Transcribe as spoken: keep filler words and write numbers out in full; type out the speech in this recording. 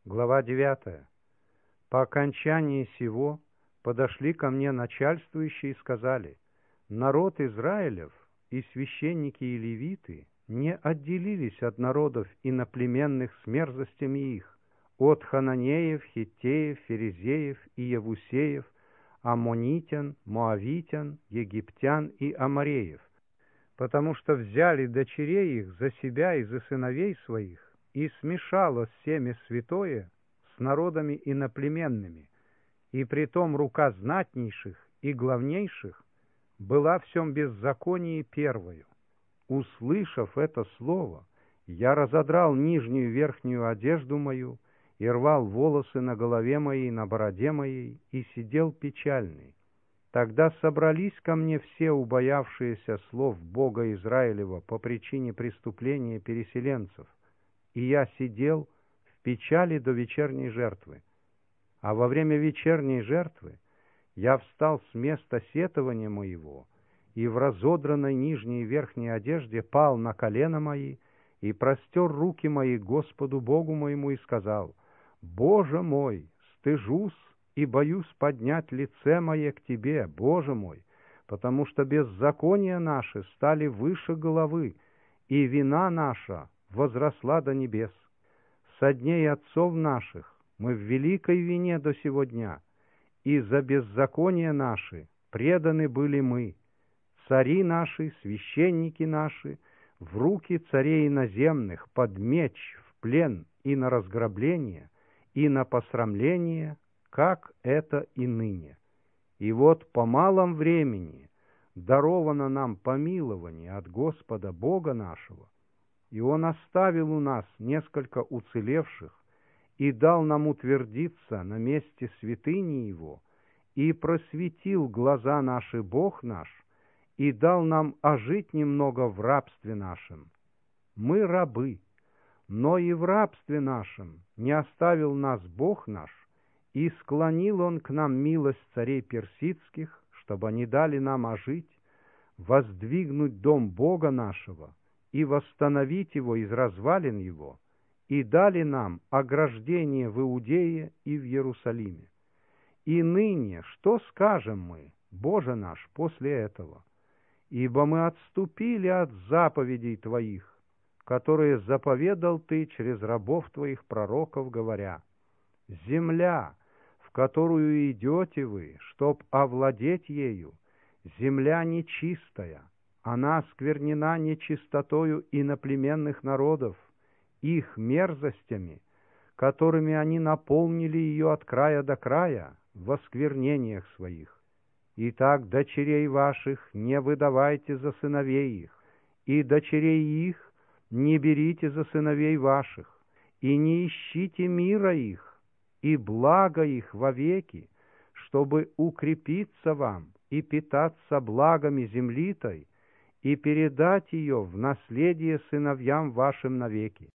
Глава девятая. По окончании сего подошли ко мне начальствующие и сказали: народ Израилев и священники и левиты не отделились от народов иноплеменных с мерзостями их, от хананеев, хиттеев, ферезеев и евусеев, аммонитян, моавитян, египтян и амореев, потому что взяли дочерей их за себя и за сыновей своих, и смешалось семя святое с народами иноплеменными, и притом рука знатнейших и главнейших была в сем беззаконии первою. Услышав это слово, я разодрал нижнюю и верхнюю одежду мою, и рвал волосы на голове моей, на бороде моей, и сидел печальный. Тогда собрались ко мне все убоявшиеся слов Бога Израилева по причине преступления переселенцев, и я сидел в печали до вечерней жертвы. А во время вечерней жертвы я встал с места сетования моего, и в разодранной нижней и верхней одежде пал на колена мои, и простер руки мои Господу Богу моему, и сказал: «Боже мой, стыжусь и боюсь поднять лице мое к Тебе, Боже мой, потому что беззакония наши стали выше головы, и вина наша возросла до небес. Со дней отцов наших мы в великой вине до сего дня, и за беззакония наши преданы были мы, цари наши, священники наши, в руки царей иноземных, под меч, в плен и на разграбление, и на посрамление, как это и ныне. И вот по малом времени даровано нам помилование от Господа Бога нашего, и Он оставил у нас несколько уцелевших, и дал нам утвердиться на месте святыни Его, и просветил глаза наши Бог наш, и дал нам ожить немного в рабстве нашем. Мы рабы, но и в рабстве нашем не оставил нас Бог наш, и склонил Он к нам милость царей персидских, чтобы они дали нам ожить, воздвигнуть дом Бога нашего и восстановить его из развалин его, и дали нам ограждение в Иудее и в Иерусалиме. И ныне что скажем мы, Боже наш, после этого? Ибо мы отступили от заповедей Твоих, которые заповедал Ты через рабов Твоих пророков, говоря: земля, в которую идете вы, чтоб овладеть ею, земля нечистая, она осквернена нечистотою иноплеменных народов, их мерзостями, которыми они наполнили ее от края до края в осквернениях своих. Итак, дочерей ваших не выдавайте за сыновей их, и дочерей их не берите за сыновей ваших, и не ищите мира их, и блага их вовеки, чтобы укрепиться вам и питаться благами земли той, и передать ее в наследие сыновьям вашим навеки.